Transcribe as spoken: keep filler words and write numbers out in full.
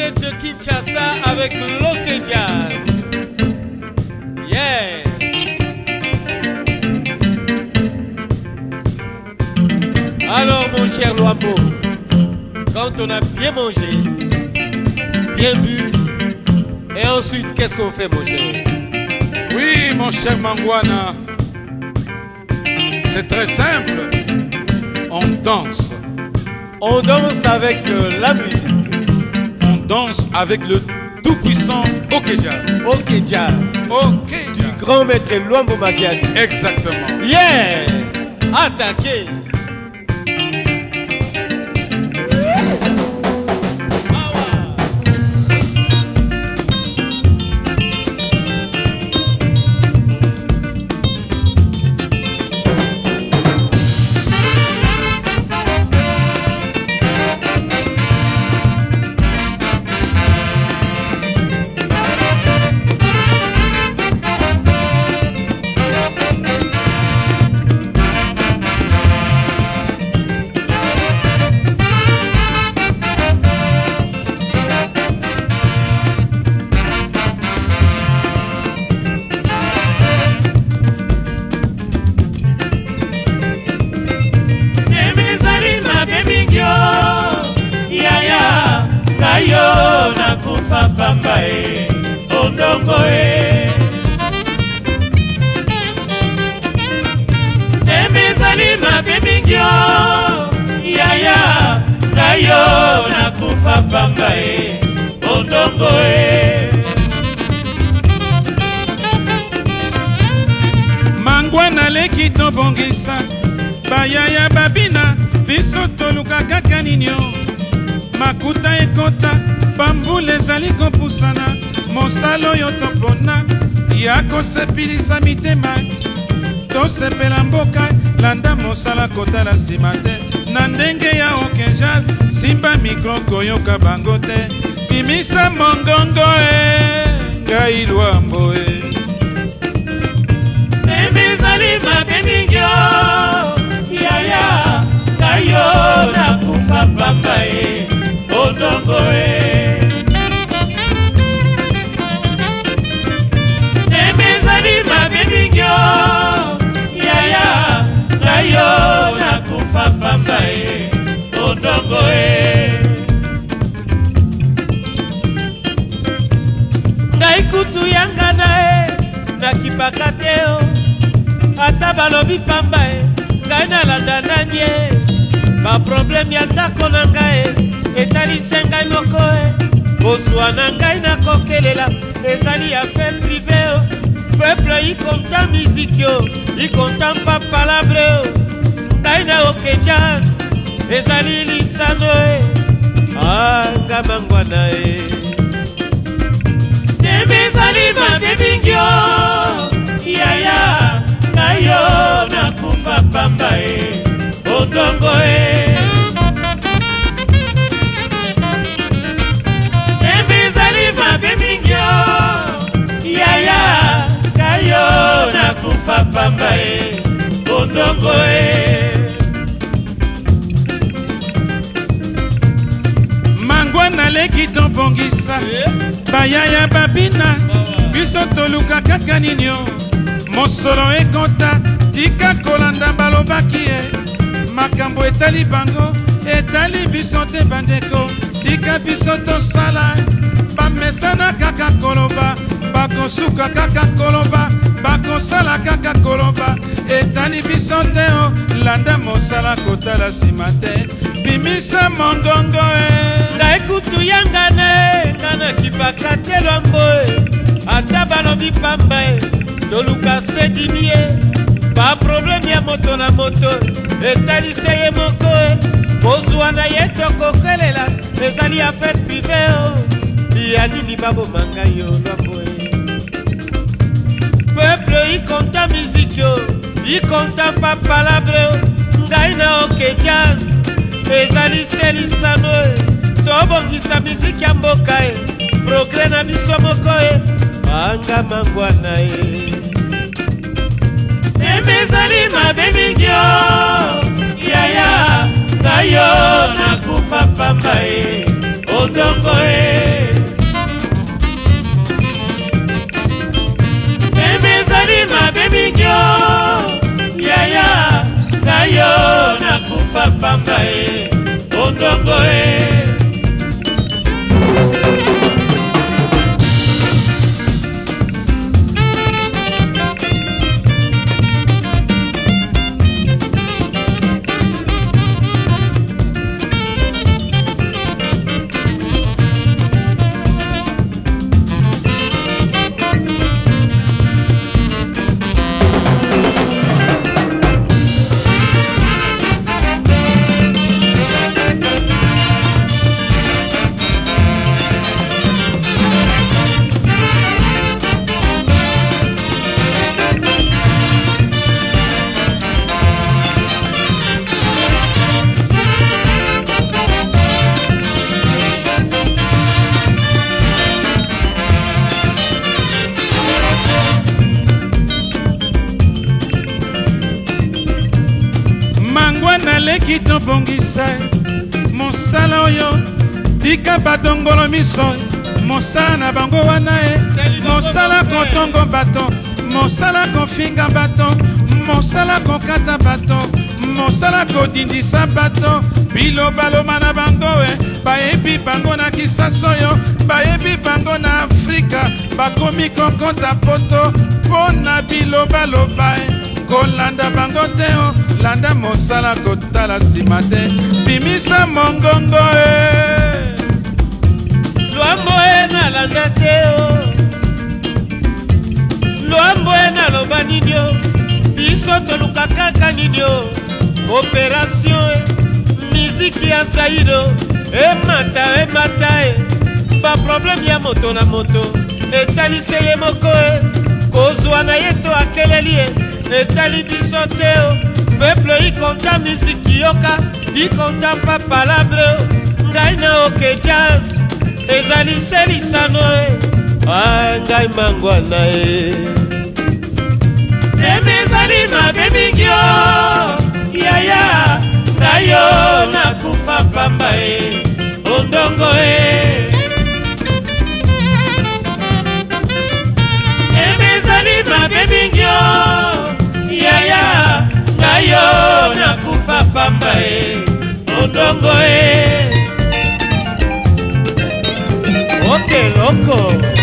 direct de Kinshasa avec Loke Jazz. Yeah. Alors mon cher Luambo, quand on a bien mangé, bien bu, et ensuite qu'est-ce qu'on fait mon cher? Oui mon cher Mangwana, c'est très simple, on danse. On danse avec euh, la musique. On danse avec le tout-puissant Loke Jazz. Ok Jazz. Ok Du Jazz. grand maître Luambo Makiadi. Exactement. Yeah. Attaquez. Yo nakufa pamba e ondongo e emezali mabe mingi yo yaya ngayo nakufa pamba e ondongo e Mangwana leki tobongisa bayaya babina biso toluka kaka ninyo makuta ekota bambula ezali kopusana mosala oyo topona ya kosepelisa mitema tosepela mboka landa mosala kotala nsima te na ndenge ya Loke Jazz simba mikro koyoka bango te bimisa mongongo e ngai Luambo e emezali mabe mingi yaya ngayo nakufa pamba e ondongo e emezali mabe mingi yaya ngayo nakufa pamba e ondongo e ngai kutu yanga na e nakipaka te o ata balobi pamba e ngai nalanda nani e baprobleme ya ndako na ngai etalisi ngai moko e kozwa na ngai nakokelela ezali affaire prive o peuple ikonta miziki o ikonta mpa palabre o ngai na Loke Jazz ezali lisano e anga Mangwana e emezali mabe mingi yaya ngayo nakufa pamba e ondongo e emezali mabe mingi yaya ngayo nakufa pamba e ondongo e Mangwana leki tobongisa bayaya babina biso toluka kaka ninyo mosolo ekota tika kolanda balobaki e makambo etali bango etali biso te bandeko tika biso tosala bamesana kaka koloba bakosuka kaka koloba bakosala kaka koloba etali biso te o landa mosala kotala nsima te bimisa mongongo e ngai kutu yanga ne nga nakipaka te Luambo e ata balobi pamba e toluka sedimi e baprobleme ya moto na moto etalisi ye moko e kozwa na ye tokokelela ezali affaire prive o ya nini baboma ngai yo Luambo e peuple ikonta miziki o ikonta mpa palabre o ngai na Loke Jazz ezali se lisano e tobongisa miziki ya mboka e progre na biso moko e anga Mangwana e emezali mabe mingi yaya ngayo nakufa pamba e ondongo e naleki tobongisa mosala oyo tika badongolo miso mosala na bango wana e mosala kotongo bato mosala kofinga bato mosala kokata bato mosala kodindisa bato bilobaloma na bango e bayebi bango na kisasa oyo bayebi bango na afrika bakomi kokota poto mpo na bilobaloba e kolanda bango te o landa mosala kotala nsima te bimisa mongongo e lwambo e nalanda te o lwambo e naloba nini o biso toluka kaka nini o operation e miziki ya zairo emata emata e baprobleme ya moto na moto etalise ye moko e kozwa na ye to akeleli e etali biso te o peuple ikonta miziki yoka ikonta mpa palabre o ngai na oke jazz ezali se lisano e a ngai mangwana e eme ezali mabe mingi o yaya ngai yo nakufa pamba e ondongo e eme ezali mabe mingi o yaya ngai yo nakufa pamba e ondongo e oke loko